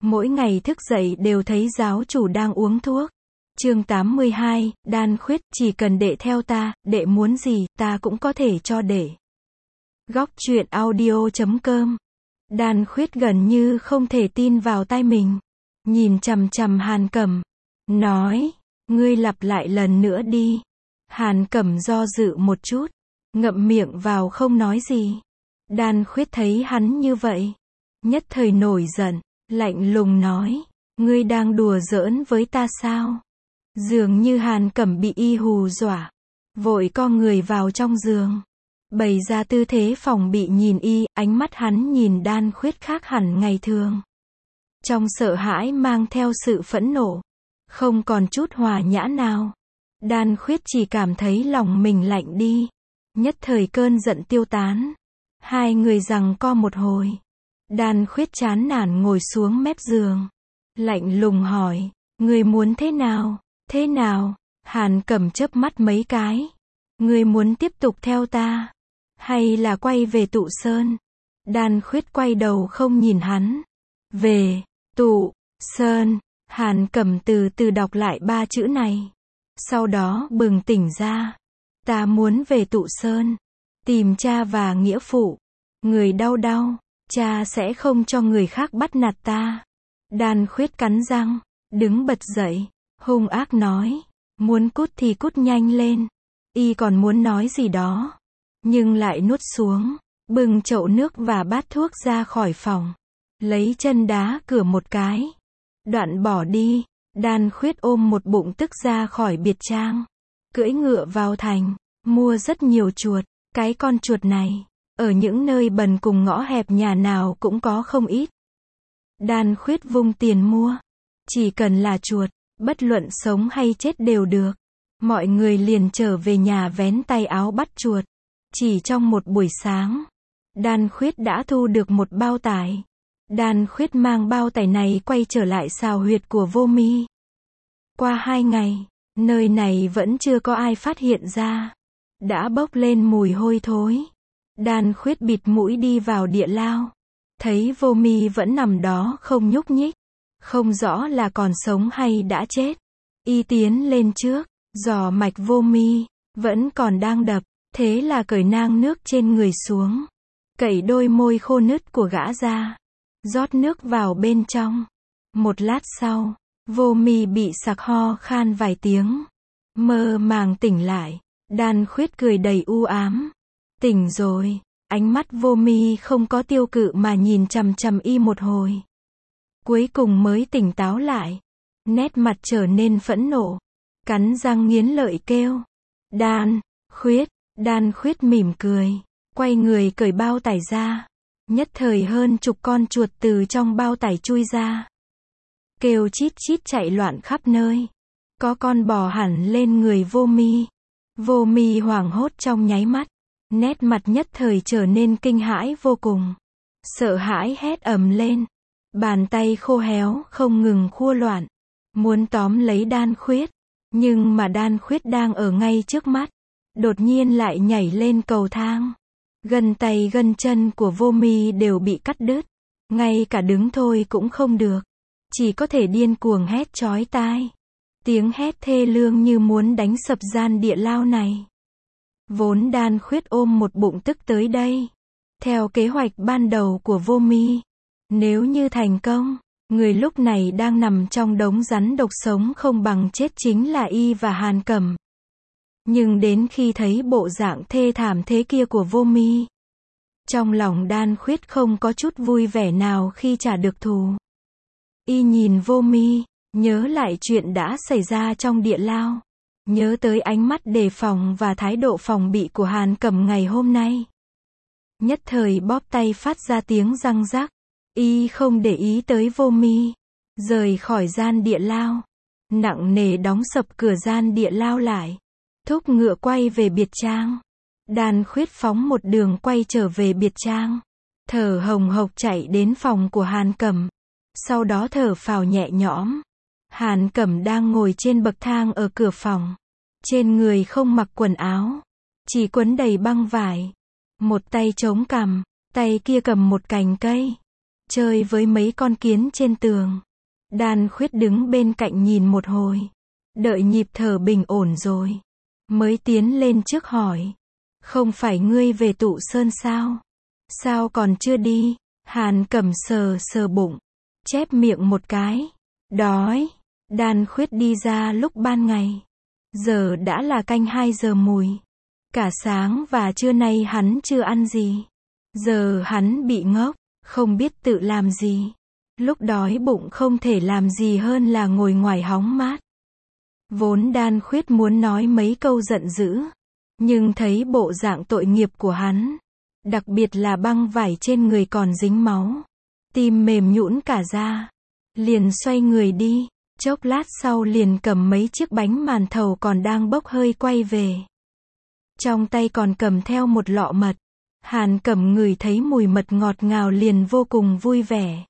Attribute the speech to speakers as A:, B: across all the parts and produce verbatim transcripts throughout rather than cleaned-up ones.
A: Mỗi ngày thức dậy đều thấy giáo chủ đang uống thuốc. Chương tám mươi hai, Đan Khuyết, chỉ cần đệ theo ta, đệ muốn gì, ta cũng có thể cho đệ. Góc truyện audio chấm com. Đan Khuyết gần như không thể tin vào tai mình. Nhìn chằm chằm Hàn Cẩm. Nói, ngươi lặp lại lần nữa đi. Hàn Cẩm do dự một chút. Ngậm miệng vào không nói gì. Đan Khuyết thấy hắn như vậy. Nhất thời nổi giận. Lạnh lùng nói. Ngươi đang đùa giỡn với ta sao? Dường như Hàn Cẩm bị y hù dọa. Vội co người vào trong giường. Bày ra tư thế phòng bị nhìn y, ánh mắt hắn nhìn Đan Khuyết khác hẳn ngày thường. Trong sợ hãi mang theo sự phẫn nộ. Không còn chút hòa nhã nào. Đan Khuyết chỉ cảm thấy lòng mình lạnh đi. Nhất thời cơn giận tiêu tán. Hai người giằng co một hồi. Đan Khuyết chán nản ngồi xuống mép giường. Lạnh lùng hỏi, ngươi muốn thế nào? Thế nào? Hàn Cẩm chớp mắt mấy cái. Ngươi muốn tiếp tục theo ta? Hay là quay về Tụ Sơn? Đan Khuyết quay đầu không nhìn hắn. Về, Tụ Sơn. Hàn Cẩm từ từ đọc lại ba chữ này. Sau đó bừng tỉnh ra. Ta muốn về Tụ Sơn. Tìm cha và nghĩa phụ. Người đau đau. Cha sẽ không cho người khác bắt nạt ta. Đan Khuyết cắn răng. Đứng bật dậy. Hung ác nói. Muốn cút thì cút nhanh lên. Y còn muốn nói gì đó. Nhưng lại nuốt xuống. Bưng chậu nước và bát thuốc ra khỏi phòng. Lấy chân đá cửa một cái. Đoạn bỏ đi. Đan Khuyết ôm một bụng tức ra khỏi biệt trang. Cưỡi ngựa vào thành. Mua rất nhiều chuột. Cái con chuột này. Ở những nơi bần cùng ngõ hẹp nhà nào cũng có không ít. Đan Khuyết vung tiền mua. Chỉ cần là chuột. Bất luận sống hay chết đều được. Mọi người liền trở về nhà vén tay áo bắt chuột. Chỉ trong một buổi sáng. Đan Khuyết đã thu được một bao tải. Đan Khuyết mang bao tải này quay trở lại sào huyệt của Vô Mi. Qua hai ngày. Nơi này vẫn chưa có ai phát hiện ra. Đã bốc lên mùi hôi thối. Đan Khuyết bịt mũi đi vào địa lao. Thấy Vô Mi vẫn nằm đó không nhúc nhích. Không rõ là còn sống hay đã chết. Y tiến lên trước. Dò mạch Vô Mi. Vẫn còn đang đập. Thế là cởi nang nước trên người xuống. Cậy đôi môi khô nứt của gã ra. Rót nước vào bên trong. Một lát sau. Vô Mi bị sặc ho khan vài tiếng. Mơ màng tỉnh lại. Đan Khuyết cười đầy u ám. Tỉnh rồi. Ánh mắt Vô Mi không có tiêu cự mà nhìn chằm chằm y một hồi. Cuối cùng mới tỉnh táo lại. Nét mặt trở nên phẫn nộ. Cắn răng nghiến lợi kêu. Đan Khuyết. Đan Khuyết mỉm cười. Quay người cởi bao tải ra. Nhất thời hơn chục con chuột từ trong bao tải chui ra. Kêu chít chít chạy loạn khắp nơi. Có con bò hẳn lên người Vô Mi. Vô Mi hoảng hốt trong nháy mắt. Nét mặt nhất thời trở nên kinh hãi vô cùng. Sợ hãi hét ầm lên. Bàn tay khô héo không ngừng khua loạn. Muốn tóm lấy Đan Khuyết. Nhưng mà Đan Khuyết đang ở ngay trước mắt. Đột nhiên lại nhảy lên cầu thang. Gân tay gân chân của Vô Mi đều bị cắt đứt. Ngay cả đứng thôi cũng không được. Chỉ có thể điên cuồng hét chói tai. Tiếng hét thê lương như muốn đánh sập gian địa lao này. Vốn Đan Khuyết ôm một bụng tức tới đây. Theo kế hoạch ban đầu của Vô Mi. Nếu như thành công, người lúc này đang nằm trong đống rắn độc sống không bằng chết chính là y và Hàn Cẩm. Nhưng đến khi thấy bộ dạng thê thảm thế kia của Vô Mi. Trong lòng Đan Khuyết không có chút vui vẻ nào khi trả được thù. Y nhìn Vô Mi, nhớ lại chuyện đã xảy ra trong địa lao. Nhớ tới ánh mắt đề phòng và thái độ phòng bị của Hàn Cẩm ngày hôm nay. Nhất thời bóp tay phát ra tiếng răng rắc. Y không để ý tới Vô Mi. Rời khỏi gian địa lao. Nặng nề đóng sập cửa gian địa lao lại. Thúc ngựa quay về biệt trang. Đan Khuyết phóng một đường quay trở về biệt trang. Thở hồng hộc chạy đến phòng của Hàn Cẩm. Sau đó thở phào nhẹ nhõm. Hàn Cẩm đang ngồi trên bậc thang ở cửa phòng. Trên người không mặc quần áo. Chỉ quấn đầy băng vải. Một tay chống cằm. Tay kia cầm một cành cây. chơi với mấy con kiến trên tường. Đan Khuyết đứng bên cạnh nhìn một hồi, đợi nhịp thở bình ổn rồi, mới tiến lên trước hỏi. Không phải ngươi về Tụ Sơn sao? Sao còn chưa đi? Hàn Cẩm sờ sờ bụng, chép miệng một cái. Đói. Đan Khuyết đi ra lúc ban ngày. Giờ đã là canh hai giờ mùi. Cả sáng và trưa nay hắn chưa ăn gì. Giờ hắn bị ngốc, không biết tự làm gì. Lúc đói bụng không thể làm gì hơn là ngồi ngoài hóng mát. Vốn Đan Khuyết muốn nói mấy câu giận dữ, nhưng thấy bộ dạng tội nghiệp của hắn, đặc biệt là băng vải trên người còn dính máu, tim mềm nhũn cả ra, liền xoay người đi. Chốc lát sau liền cầm mấy chiếc bánh màn thầu còn đang bốc hơi quay về. Trong tay còn cầm theo một lọ mật. Hàn Cẩm ngửi thấy mùi mật ngọt ngào liền vô cùng vui vẻ.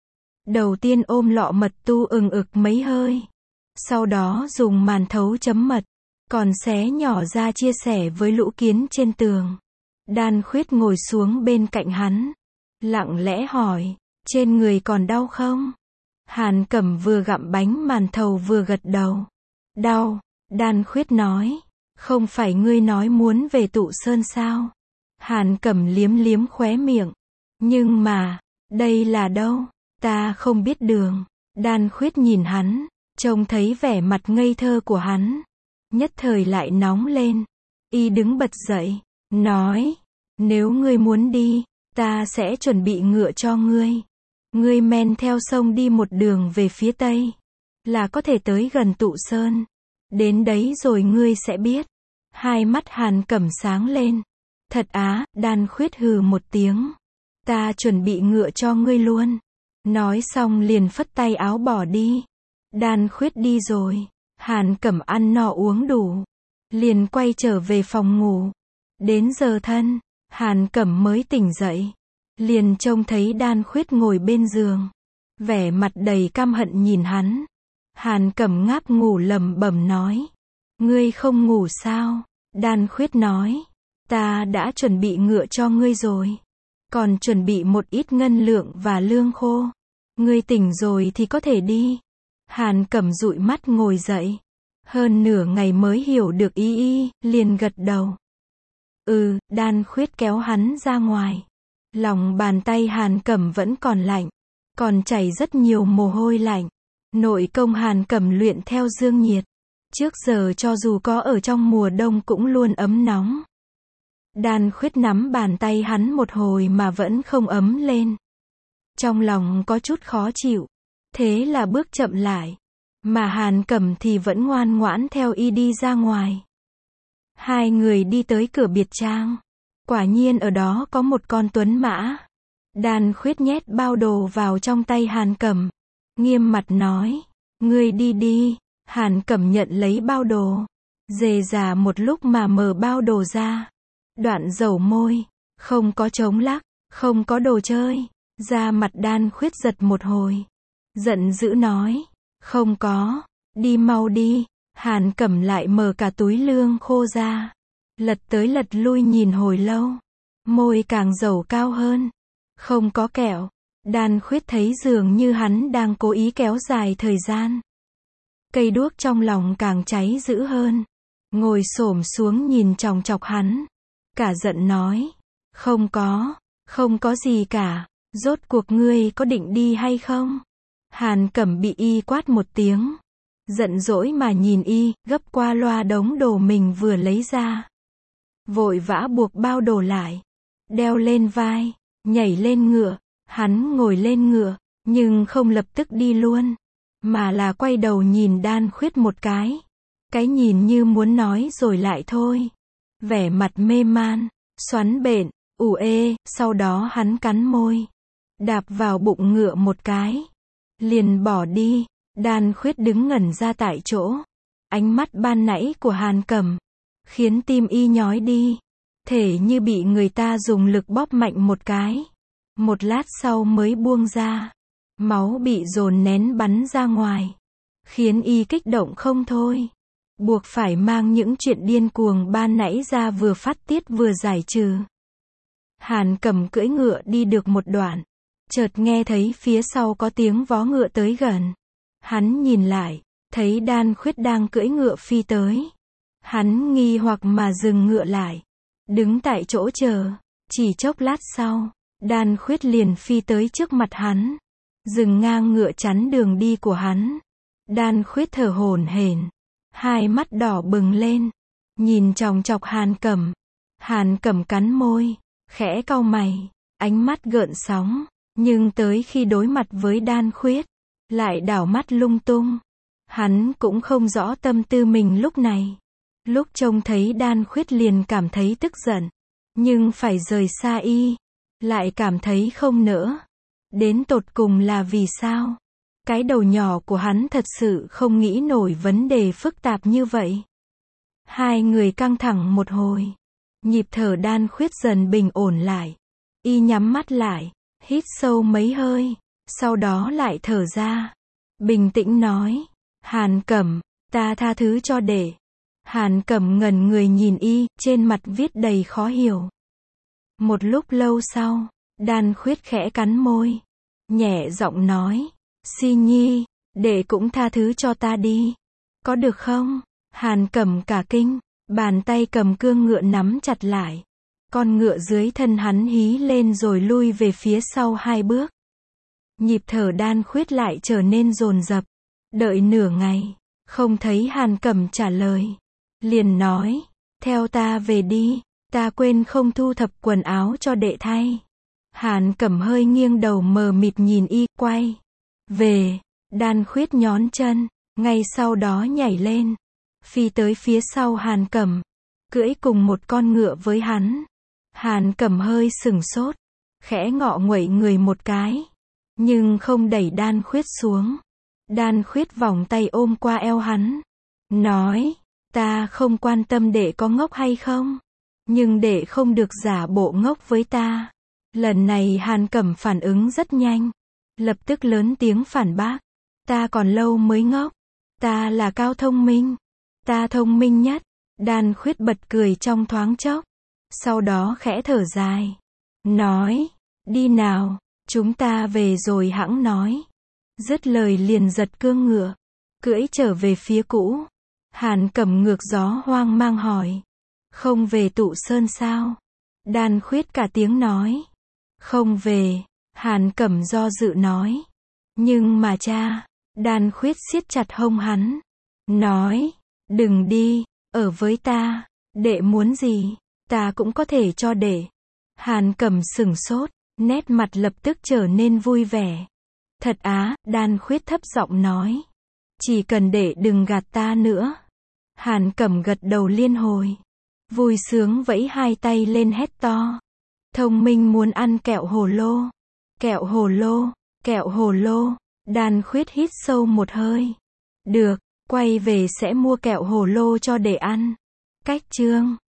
A: Đầu tiên ôm lọ mật tu ừng ực mấy hơi. Sau đó dùng màn thấu chấm mật, còn xé nhỏ ra chia sẻ với lũ kiến trên tường. Đan Khuyết ngồi xuống bên cạnh hắn, lặng lẽ hỏi, trên người còn đau không? Hàn Cẩm vừa gặm bánh màn thầu vừa gật đầu. Đau. Đan Khuyết nói, không phải ngươi nói muốn về Tụ Sơn sao? Hàn Cẩm liếm liếm khóe miệng. Nhưng mà, đây là đâu? Ta không biết đường. Đan Khuyết nhìn hắn, trông thấy vẻ mặt ngây thơ của hắn, nhất thời lại nóng lên. Y đứng bật dậy, nói, nếu ngươi muốn đi, ta sẽ chuẩn bị ngựa cho ngươi. Ngươi men theo sông đi một đường về phía tây, là có thể tới gần Tụ Sơn. Đến đấy rồi ngươi sẽ biết. Hai mắt Hàn Cẩm sáng lên. Thật á? Đan Khuyết hừ một tiếng. Ta chuẩn bị ngựa cho ngươi luôn. Nói xong liền phất tay áo bỏ đi. Đan Khuyết đi rồi. Hàn Cẩm ăn no uống đủ, liền quay trở về phòng ngủ. Đến giờ thân, Hàn Cẩm mới tỉnh dậy. Liền trông thấy Đan Khuyết ngồi bên giường, vẻ mặt đầy căm hận nhìn hắn. Hàn Cẩm ngáp ngủ lẩm bẩm nói, ngươi không ngủ sao? Đan Khuyết nói, ta đã chuẩn bị ngựa cho ngươi rồi, còn chuẩn bị một ít ngân lượng và lương khô. Ngươi tỉnh rồi thì có thể đi. Hàn Cẩm dụi mắt ngồi dậy, hơn nửa ngày mới hiểu được ý y, liền gật đầu. Ừ. Đan Khuyết kéo hắn ra ngoài. Lòng bàn tay Hàn Cẩm vẫn còn lạnh, còn chảy rất nhiều mồ hôi lạnh. Nội công Hàn Cẩm luyện theo dương nhiệt, trước giờ cho dù có ở trong mùa đông cũng luôn ấm nóng. Đan Khuyết nắm bàn tay hắn một hồi mà vẫn không ấm lên. Trong lòng có chút khó chịu, thế là bước chậm lại, mà Hàn Cẩm thì vẫn ngoan ngoãn theo y đi ra ngoài. Hai người đi tới cửa biệt trang. Quả nhiên ở đó có một con tuấn mã. Đan Khuyết nhét bao đồ vào trong tay Hàn Cẩm, nghiêm mặt nói, ngươi đi đi. Hàn Cẩm nhận lấy bao đồ, dề dà một lúc mà mở bao đồ ra. Đoạn dầu môi, không có chống lắc, không có đồ chơi. Da mặt Đan Khuyết giật một hồi, giận dữ nói, không có, đi mau đi. Hàn Cẩm lại mở cả túi lương khô ra, lật tới lật lui nhìn hồi lâu, môi càng dầu cao hơn. Không có kẹo. Đan Khuyết thấy dường như hắn đang cố ý kéo dài thời gian. Cây đuốc trong lòng càng cháy dữ hơn, ngồi xổm xuống nhìn chòng chọc hắn, cả giận nói, không có, không có gì cả, rốt cuộc ngươi có định đi hay không? Hàn Cẩm bị y quát một tiếng, giận dỗi mà nhìn y, gấp qua loa đống đồ mình vừa lấy ra. Vội vã buộc bao đồ lại, đeo lên vai, nhảy lên ngựa. Hắn ngồi lên ngựa, nhưng không lập tức đi luôn, mà là quay đầu nhìn Đan Khuyết một cái. Cái nhìn như muốn nói rồi lại thôi. Vẻ mặt mê man, xoắn bện, ủ ê, sau đó hắn cắn môi, đạp vào bụng ngựa một cái, liền bỏ đi. Đan Khuyết đứng ngẩn ra tại chỗ. Ánh mắt ban nãy của Hàn Cẩm khiến tim y nhói đi, thể như bị người ta dùng lực bóp mạnh một cái. Một lát sau mới buông ra, máu bị dồn nén bắn ra ngoài, khiến y kích động không thôi, buộc phải mang những chuyện điên cuồng ban nãy ra vừa phát tiết vừa giải trừ. Hàn Cẩm cưỡi ngựa đi được một đoạn, chợt nghe thấy phía sau có tiếng vó ngựa tới gần. Hắn nhìn lại, thấy Đan Khuyết đang cưỡi ngựa phi tới. Hắn nghi hoặc mà dừng ngựa lại, đứng tại chỗ chờ. Chỉ chốc lát sau, Đan Khuyết liền phi tới trước mặt hắn, dừng ngang ngựa chắn đường đi của hắn. Đan Khuyết thở hổn hển, hai mắt đỏ bừng lên, nhìn chòng chọc Hàn Cẩm. Hàn Cẩm cắn môi, khẽ cau mày, ánh mắt gợn sóng, nhưng tới khi đối mặt với Đan Khuyết, lại đảo mắt lung tung. Hắn cũng không rõ tâm tư mình lúc này. Lúc trông thấy Đan Khuyết liền cảm thấy tức giận, nhưng phải rời xa y, lại cảm thấy không nỡ. Đến tột cùng là vì sao? Cái đầu nhỏ của hắn thật sự không nghĩ nổi vấn đề phức tạp như vậy. Hai người căng thẳng một hồi, nhịp thở Đan Khuyết dần bình ổn lại. Y nhắm mắt lại, hít sâu mấy hơi, sau đó lại thở ra. Bình tĩnh nói, Hàn Cẩm, ta tha thứ cho đệ. Hàn Cẩm ngẩn người nhìn y, trên mặt viết đầy khó hiểu. Một lúc lâu sau, Đan Khuyết khẽ cắn môi, nhẹ giọng nói, Si Nhi, đệ cũng tha thứ cho ta đi. Có được không? Hàn Cẩm cả kinh, bàn tay cầm cương ngựa nắm chặt lại. Con ngựa dưới thân hắn hí lên rồi lui về phía sau hai bước. Nhịp thở Đan Khuyết lại trở nên dồn dập. Đợi nửa ngày, không thấy Hàn Cẩm trả lời. Liền nói, theo ta về đi, ta quên không thu thập quần áo cho đệ thay. Hàn Cẩm hơi nghiêng đầu mờ mịt nhìn y, quay về. Đan Khuyết nhón chân, ngay sau đó nhảy lên, phi tới phía sau Hàn Cẩm, cưỡi cùng một con ngựa với hắn. Hàn Cẩm hơi sửng sốt, khẽ ngọ nguậy người một cái, nhưng không đẩy Đan Khuyết xuống. Đan Khuyết vòng tay ôm qua eo hắn, nói, ta không quan tâm đệ có ngốc hay không, nhưng đệ không được giả bộ ngốc với ta. Lần này Hàn Cẩm phản ứng rất nhanh, lập tức lớn tiếng phản bác, ta còn lâu mới ngốc, ta là cao thông minh, ta thông minh nhất. Đan Khuyết bật cười trong thoáng chốc, sau đó khẽ thở dài, nói, đi nào, chúng ta về rồi hẵng nói. Dứt lời liền giật cương ngựa, cưỡi trở về phía cũ. Hàn Cẩm ngược gió hoang mang hỏi, không về Tụ Sơn sao? Đan Khuyết cả tiếng nói, không về. Hàn Cẩm do dự nói, nhưng mà cha. Đan Khuyết siết chặt hông hắn, nói, đừng đi, ở với ta, đệ muốn gì, ta cũng có thể cho đệ. Hàn Cẩm sửng sốt, nét mặt lập tức trở nên vui vẻ. Thật á? Đan Khuyết thấp giọng nói, chỉ cần đệ đừng gạt ta nữa. Hàn Cẩm gật đầu liên hồi, vui sướng vẫy hai tay lên hét to, thông minh muốn ăn kẹo hồ lô, kẹo hồ lô, kẹo hồ lô. Đan Khuyết hít sâu một hơi, được, quay về sẽ mua kẹo hồ lô cho đệ ăn. Cách chương